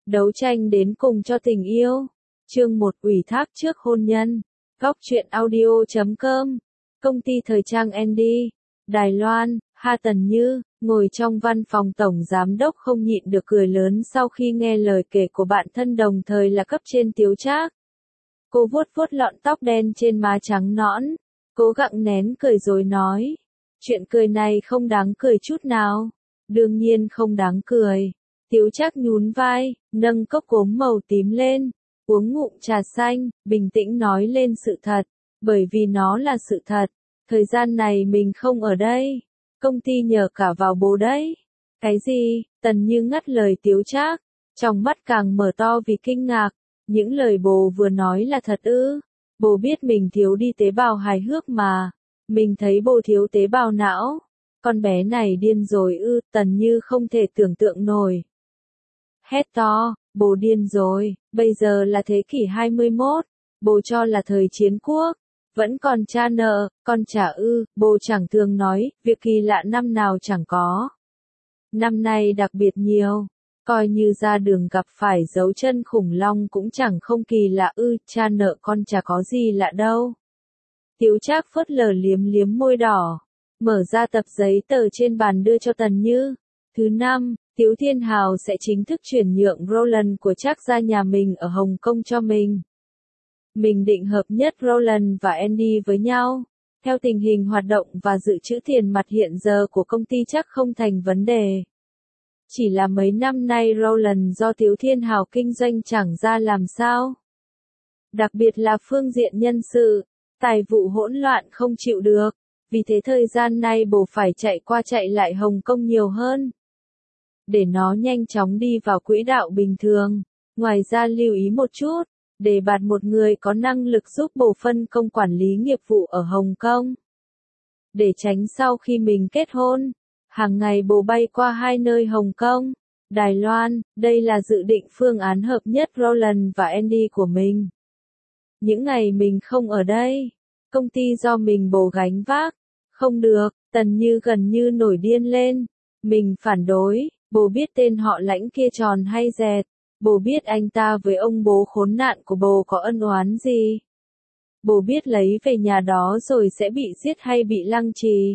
đấu tranh đến cùng cho tình yêu. Chương 1 ủy thác trước hôn nhân. Góc truyện audio.com. Công ty thời trang Andy, Đài Loan, Ha Tần Như, ngồi trong văn phòng tổng giám đốc không nhịn được cười lớn sau khi nghe lời kể của bạn thân đồng thời là cấp trên Tiếu Trác. Cô vuốt vuốt lọn tóc đen trên má trắng nõn, cố gắng nén cười rồi nói. Chuyện cười này không đáng cười chút nào. Đương nhiên không đáng cười. Tiếu Trác nhún vai, nâng cốc gốm màu tím lên, uống ngụm trà xanh, bình tĩnh nói lên sự thật. Bởi vì nó là sự thật. Thời gian này mình không ở đây. Công ty nhờ cả vào bố đấy. Cái gì? Tần Như ngắt lời Tiếu Trác, trong mắt càng mở to vì kinh ngạc. Những lời bố vừa nói là thật ư? Bố biết mình thiếu đi tế bào hài hước mà. Mình thấy bố thiếu tế bào não. Con bé này điên rồi ư? Tần Như không thể tưởng tượng nổi. Hét to, bố điên rồi, bây giờ là thế kỷ 21. Bố cho là thời chiến quốc. Vẫn còn cha nợ, con trả ư? Bố chẳng thường nói, việc kỳ lạ năm nào chẳng có. Năm nay đặc biệt nhiều. Coi như ra đường gặp phải dấu chân khủng long cũng chẳng không kỳ lạ ư, cha nợ con chả có gì lạ đâu. Tiếu Trác phớt lờ liếm liếm môi đỏ, mở ra tập giấy tờ trên bàn đưa cho Tần Như. Thứ năm, Tiếu Thiên Hào sẽ chính thức chuyển nhượng Roland của Trác gia nhà mình ở Hồng Kông cho mình. Mình định hợp nhất Roland và Andy với nhau. Theo tình hình hoạt động và dự trữ tiền mặt hiện giờ của công ty chắc không thành vấn đề. Chỉ là mấy năm nay Roland do Tiếu Thiên Hào kinh doanh chẳng ra làm sao. Đặc biệt là phương diện nhân sự, tài vụ hỗn loạn không chịu được. Vì thế thời gian này bố phải chạy qua chạy lại Hồng Kông nhiều hơn. Để nó nhanh chóng đi vào quỹ đạo bình thường. Ngoài ra lưu ý một chút, đề bạt một người có năng lực giúp bố phân công quản lý nghiệp vụ ở Hồng Kông. Để tránh sau khi mình kết hôn, hàng ngày bố bay qua hai nơi Hồng Kông, Đài Loan, đây là dự định phương án hợp nhất Roland và Andy của mình. Những ngày mình không ở đây, công ty do mình bố gánh vác. Không được, Tần Như gần như nổi điên lên. Mình phản đối, bố biết tên họ Lãnh kia tròn hay dẹt. Bố biết anh ta với ông bố khốn nạn của bố có ân oán gì. Bố biết lấy về nhà đó rồi sẽ bị giết hay bị lăng trì.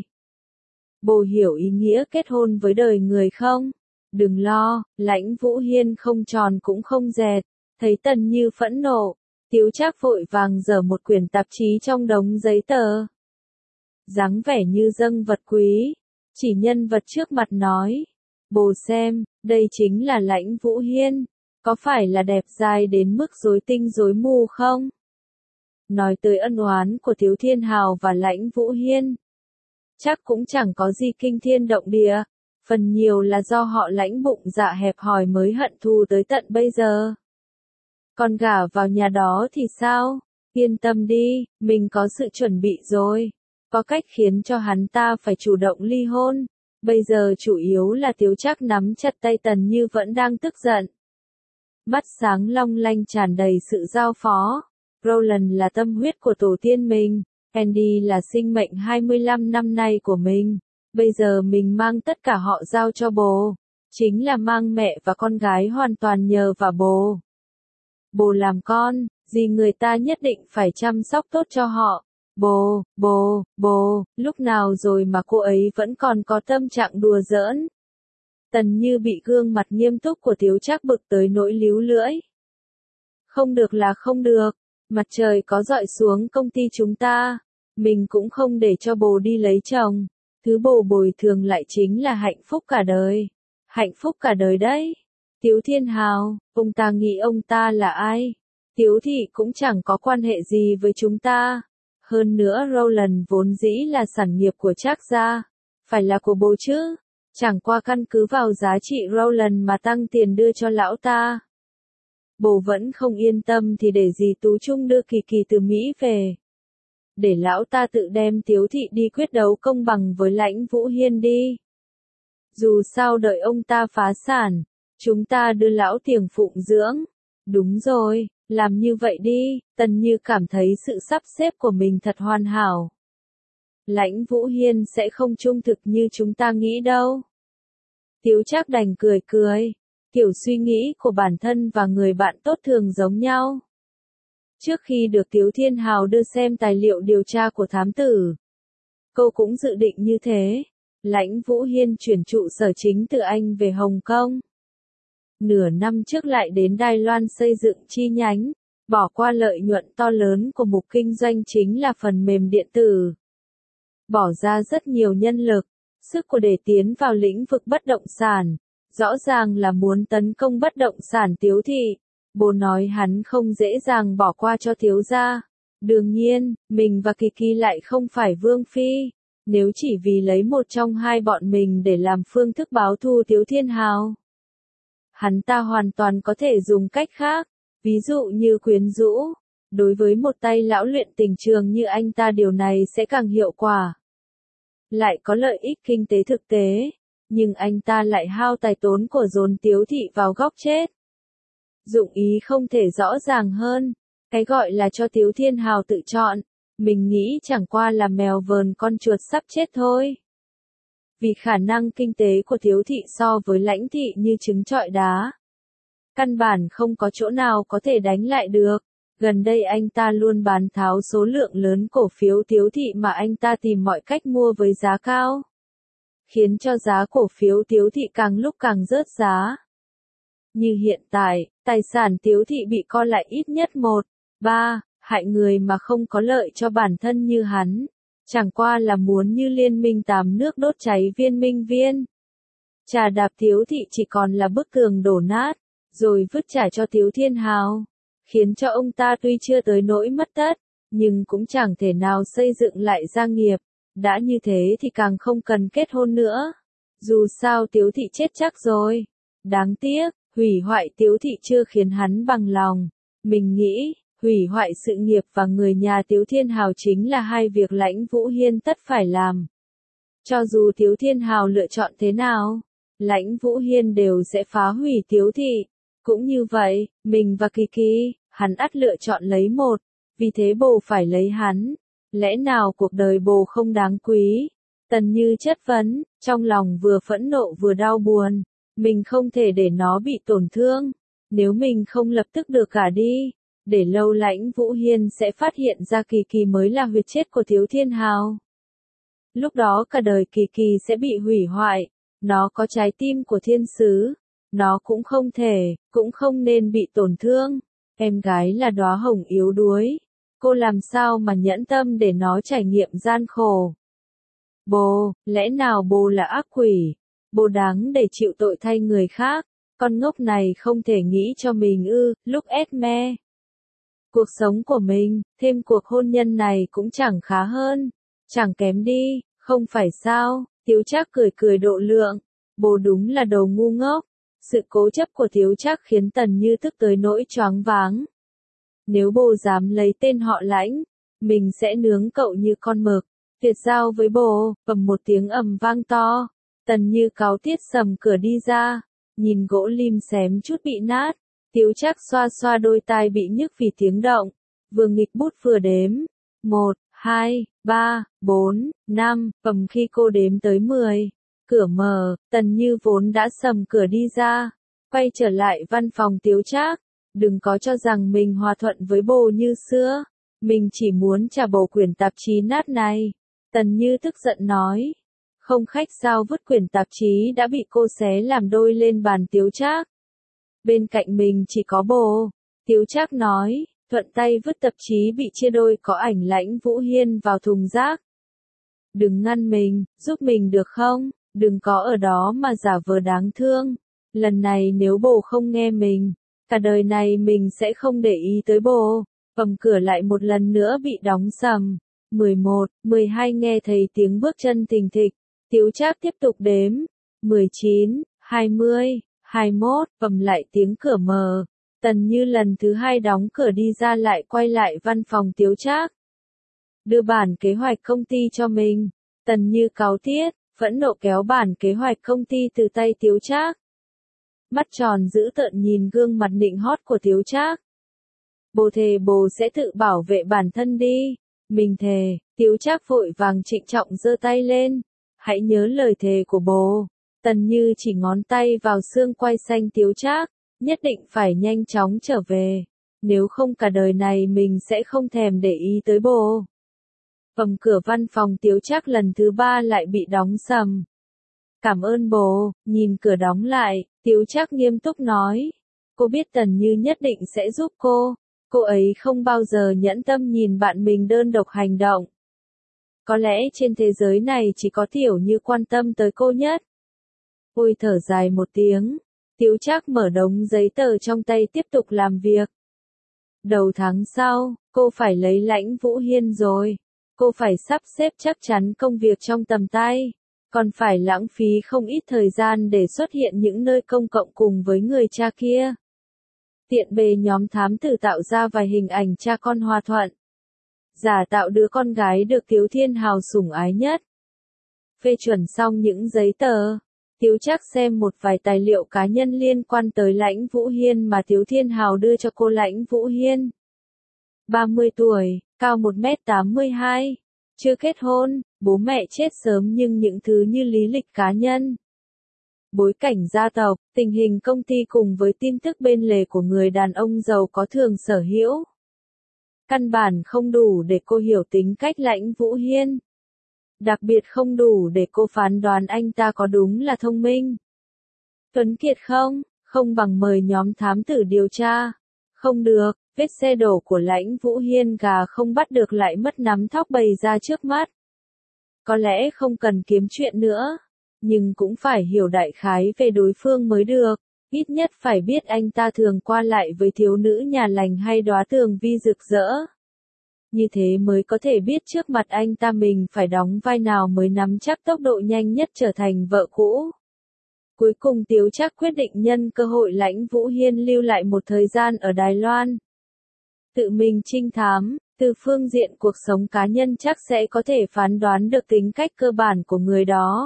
Bố hiểu ý nghĩa kết hôn với đời người không? Đừng lo, Lãnh Vũ Hiên không tròn cũng không dẹt. Thấy Tần Như phẫn nộ, Tiếu Trác vội vàng giở một quyển tạp chí trong đống giấy tờ. Dáng vẻ như dâng vật quý, chỉ nhân vật trước mặt nói. Bố xem, đây chính là Lãnh Vũ Hiên. Có phải là đẹp dai đến mức rối tinh rối mù không? Nói tới ân oán của Tiếu Thiên Hào và Lãnh Vũ Hiên. Chắc cũng chẳng có gì kinh thiên động địa. Phần nhiều là do họ Lãnh bụng dạ hẹp hòi mới hận thù tới tận bây giờ. Còn gả vào nhà đó thì sao? Yên tâm đi, mình có sự chuẩn bị rồi. Có cách khiến cho hắn ta phải chủ động ly hôn. Bây giờ chủ yếu là Tiếu Trác nắm chặt tay Tần Như vẫn đang tức giận. Mắt sáng long lanh tràn đầy sự giao phó. Roland là tâm huyết của tổ tiên mình. Andy là sinh mệnh 25 năm nay của mình. Bây giờ mình mang tất cả họ giao cho bố. Chính là mang mẹ và con gái hoàn toàn nhờ vào bố. Bố làm con, gì người ta nhất định phải chăm sóc tốt cho họ. Bố, lúc nào rồi mà cô ấy vẫn còn có tâm trạng đùa giỡn. Tần Như bị gương mặt nghiêm túc của Tiếu Trác bực tới nỗi líu lưỡi. Không được là không được, mặt trời có rọi xuống công ty chúng ta, mình cũng không để cho bố đi lấy chồng. Thứ bố bồi thường lại chính là hạnh phúc cả đời. Hạnh phúc cả đời đấy. Tiếu Thiên Hào, ông ta nghĩ ông ta là ai? Tiếu thị cũng chẳng có quan hệ gì với chúng ta. Hơn nữa Roland vốn dĩ là sản nghiệp của Trác gia, phải là của bố chứ. Chẳng qua căn cứ vào giá trị Roland mà tăng tiền đưa cho lão ta. Bố vẫn không yên tâm thì để dì Tú Trung đưa Kỳ Kỳ từ Mỹ về. Để lão ta tự đem Tiếu thị đi quyết đấu công bằng với Lãnh Vũ Hiên đi. Dù sao đợi ông ta phá sản, chúng ta đưa lão tiền phụng dưỡng. Đúng rồi, làm như vậy đi. Tần Như cảm thấy sự sắp xếp của mình thật hoàn hảo. Lãnh Vũ Hiên sẽ không trung thực như chúng ta nghĩ đâu. Tiếu Trác đành cười cười. Kiểu suy nghĩ của bản thân và người bạn tốt thường giống nhau. Trước khi được Tiếu Thiên Hào đưa xem tài liệu điều tra của thám tử, cô cũng dự định như thế. Lãnh Vũ Hiên chuyển trụ sở chính từ Anh về Hồng Kông. Nửa năm trước lại đến Đài Loan xây dựng chi nhánh, bỏ qua lợi nhuận to lớn của mục kinh doanh chính là phần mềm điện tử. Bỏ ra rất nhiều nhân lực, sức của để tiến vào lĩnh vực bất động sản, rõ ràng là muốn tấn công bất động sản Tiếu thị. Bố nói hắn không dễ dàng bỏ qua cho Tiếu gia. Đương nhiên, mình và Kỳ Kỳ lại không phải Vương Phi. Nếu chỉ vì lấy một trong hai bọn mình để làm phương thức báo thù Tiếu Thiên Hào, hắn ta hoàn toàn có thể dùng cách khác, ví dụ như quyến rũ. Đối với một tay lão luyện tình trường như anh ta điều này sẽ càng hiệu quả. Lại có lợi ích kinh tế thực tế, nhưng anh ta lại hao tài tốn của dồn Tiếu thị vào góc chết. Dụng ý không thể rõ ràng hơn, cái gọi là cho Tiếu Thiên Hào tự chọn, mình nghĩ chẳng qua là mèo vờn con chuột sắp chết thôi. Vì khả năng kinh tế của Tiếu thị so với Lãnh thị như trứng trọi đá. Căn bản không có chỗ nào có thể đánh lại được. Gần đây anh ta luôn bán tháo số lượng lớn cổ phiếu Tiếu thị mà anh ta tìm mọi cách mua với giá cao, khiến cho giá cổ phiếu Tiếu thị càng lúc càng rớt giá. Như hiện tại, tài sản Tiếu thị bị co lại ít nhất 1/3, hại người mà không có lợi cho bản thân như hắn. Chẳng qua là muốn như liên minh 8 nước đốt cháy Viên Minh Viên. Trà đạp Tiếu thị chỉ còn là bức tường đổ nát, rồi vứt trả cho Tiếu Thiên Hào. Khiến cho ông ta tuy chưa tới nỗi mất tất, nhưng cũng chẳng thể nào xây dựng lại gia nghiệp. Đã như thế thì càng không cần kết hôn nữa. Dù sao Tiếu thị chết chắc rồi. Đáng tiếc, hủy hoại Tiếu thị chưa khiến hắn bằng lòng. Mình nghĩ, hủy hoại sự nghiệp và người nhà Tiếu Thiên Hào chính là hai việc Lãnh Vũ Hiên tất phải làm. Cho dù Tiếu Thiên Hào lựa chọn thế nào, Lãnh Vũ Hiên đều sẽ phá hủy Tiếu thị. Cũng như vậy, mình và Kỳ Kỳ, hắn ắt lựa chọn lấy một, vì thế bồ phải lấy hắn. Lẽ nào cuộc đời bồ không đáng quý? Tần Như chất vấn, trong lòng vừa phẫn nộ vừa đau buồn. Mình không thể để nó bị tổn thương. Nếu mình không lập tức được gả đi, để lâu Lãnh Vũ Hiên sẽ phát hiện ra Kỳ Kỳ mới là huyết chết của Tiếu Thiên Hào. Lúc đó cả đời Kỳ Kỳ sẽ bị hủy hoại. Nó có trái tim của thiên sứ. Nó cũng không thể, cũng không nên bị tổn thương. Em gái là đóa hồng yếu đuối. Cô làm sao mà nhẫn tâm để nó trải nghiệm gian khổ. Bồ, lẽ nào bồ là ác quỷ? Bồ đáng để chịu tội thay người khác. Con ngốc này không thể nghĩ cho mình ư, lúc Esme. Cuộc sống của mình, thêm cuộc hôn nhân này cũng chẳng khá hơn. Chẳng kém đi, không phải sao? Tiếu Trác cười cười độ lượng. Bồ đúng là đồ ngu ngốc. Sự cố chấp của Tiếu Trác khiến Tần Như tức tới nỗi choáng váng. Nếu bồ dám lấy tên họ Lãnh, mình sẽ nướng cậu như con mực. Tuyệt giao với bồ, bầm một tiếng ầm vang to. Tần Như cáu tiết sầm cửa đi ra, nhìn gỗ lim xém chút bị nát. Tiếu Trác xoa xoa đôi tai bị nhức vì tiếng động, vừa nghịch bút vừa đếm. 1, 2, 3, 4, 5, bầm khi cô đếm tới 10. Cửa mở, Tần Như vốn đã sầm cửa đi ra, quay trở lại văn phòng Tiếu Trác. Đừng có cho rằng mình hòa thuận với bồ như xưa, mình chỉ muốn trả bồ quyển tạp chí nát này. Tần Như tức giận nói, không khách sao vứt quyển tạp chí đã bị cô xé làm đôi lên bàn Tiếu Trác. Bên cạnh mình chỉ có bồ. Tiếu Trác nói, thuận tay vứt tạp chí bị chia đôi có ảnh Lãnh Vũ Hiên vào thùng rác. Đừng ngăn mình, giúp mình được không? Đừng có ở đó mà giả vờ đáng thương. Lần này nếu bồ không nghe mình, cả đời này mình sẽ không để ý tới bồ. Bầm cửa lại một lần nữa bị đóng sầm. 11, 12 nghe thấy tiếng bước chân thình thịch. Tiếu Trác tiếp tục đếm. 19, 20, 21, bầm lại tiếng cửa mở. Tần Như lần thứ hai đóng cửa đi ra lại quay lại văn phòng Tiếu Trác. Đưa bản kế hoạch công ty cho mình. Tần Như cáu tiết, phẫn nộ kéo bản kế hoạch công ty từ tay Tiếu Trác. Mắt tròn dữ tợn nhìn gương mặt nịnh hót của Tiếu Trác. Bồ thề bồ sẽ tự bảo vệ bản thân đi. Mình thề. Tiếu Trác vội vàng trịnh trọng giơ tay lên. Hãy nhớ lời thề của bồ. Tần Như chỉ ngón tay vào xương quai xanh Tiếu Trác, nhất định phải nhanh chóng trở về, nếu không cả đời này mình sẽ không thèm để ý tới bồ. Cầm cửa văn phòng Tiếu Trác lần thứ 3 lại bị đóng sầm. Cảm ơn bồ, nhìn cửa đóng lại, Tiếu Trác nghiêm túc nói. Cô biết Tần Như nhất định sẽ giúp cô ấy không bao giờ nhẫn tâm nhìn bạn mình đơn độc hành động. Có lẽ trên thế giới này chỉ có Tiểu Như quan tâm tới cô nhất. Ôi thở dài một tiếng, Tiếu Trác mở đống giấy tờ trong tay tiếp tục làm việc. Đầu tháng sau, cô phải lấy Lãnh Vũ Hiên rồi. Cô phải sắp xếp chắc chắn công việc trong tầm tay, còn phải lãng phí không ít thời gian để xuất hiện những nơi công cộng cùng với người cha kia. Tiện bề nhóm thám tử tạo ra vài hình ảnh cha con hòa thuận. Giả tạo đứa con gái được Tiếu Thiên Hào sủng ái nhất. Phê chuẩn xong những giấy tờ, Tiếu Trác xem một vài tài liệu cá nhân liên quan tới Lãnh Vũ Hiên mà Tiếu Thiên Hào đưa cho cô. Lãnh Vũ Hiên 30 tuổi, cao 1m82, chưa kết hôn, bố mẹ chết sớm nhưng những thứ như lý lịch cá nhân, bối cảnh gia tộc, tình hình công ty cùng với tin tức bên lề của người đàn ông giàu có thường sở hữu. Căn bản không đủ để cô hiểu tính cách Lãnh Vũ Hiên. Đặc biệt không đủ để cô phán đoán anh ta có đúng là thông minh, tuấn kiệt không bằng mời nhóm thám tử điều tra. Không được, vết xe đổ của Lãnh Vũ Hiên gà không bắt được lại mất nắm thóc bày ra trước mắt. Có lẽ không cần kiếm chuyện nữa, nhưng cũng phải hiểu đại khái về đối phương mới được, ít nhất phải biết anh ta thường qua lại với thiếu nữ nhà lành hay đóa tường vi rực rỡ. Như thế mới có thể biết trước mặt anh ta mình phải đóng vai nào mới nắm chắc tốc độ nhanh nhất trở thành vợ cũ. Cuối cùng Tiếu Trác quyết định nhân cơ hội Lãnh Vũ Hiên lưu lại một thời gian ở Đài Loan. Tự mình trinh thám, từ phương diện cuộc sống cá nhân chắc sẽ có thể phán đoán được tính cách cơ bản của người đó.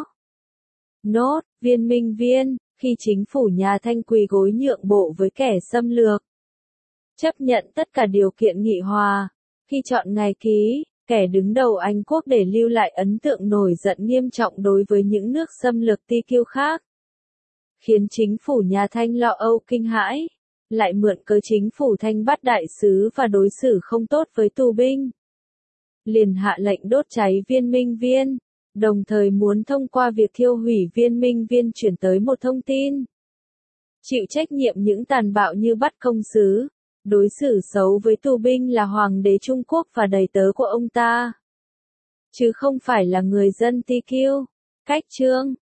Nốt, Viên Minh Viên, khi chính phủ nhà Thanh quỳ gối nhượng bộ với kẻ xâm lược, chấp nhận tất cả điều kiện nghị hòa, khi chọn ngày ký, kẻ đứng đầu Anh quốc để lưu lại ấn tượng nổi giận nghiêm trọng đối với những nước xâm lược ti kiêu khác, khiến chính phủ nhà Thanh lo âu kinh hãi, lại mượn cớ chính phủ Thanh bắt đại sứ và đối xử không tốt với tù binh. Liền hạ lệnh đốt cháy Viên Minh Viên, đồng thời muốn thông qua việc thiêu hủy Viên Minh Viên chuyển tới một thông tin. Chịu trách nhiệm những tàn bạo như bắt công sứ, đối xử xấu với tù binh là Hoàng đế Trung Quốc và đầy tớ của ông ta, chứ không phải là người dân ti kiêu. Cách chương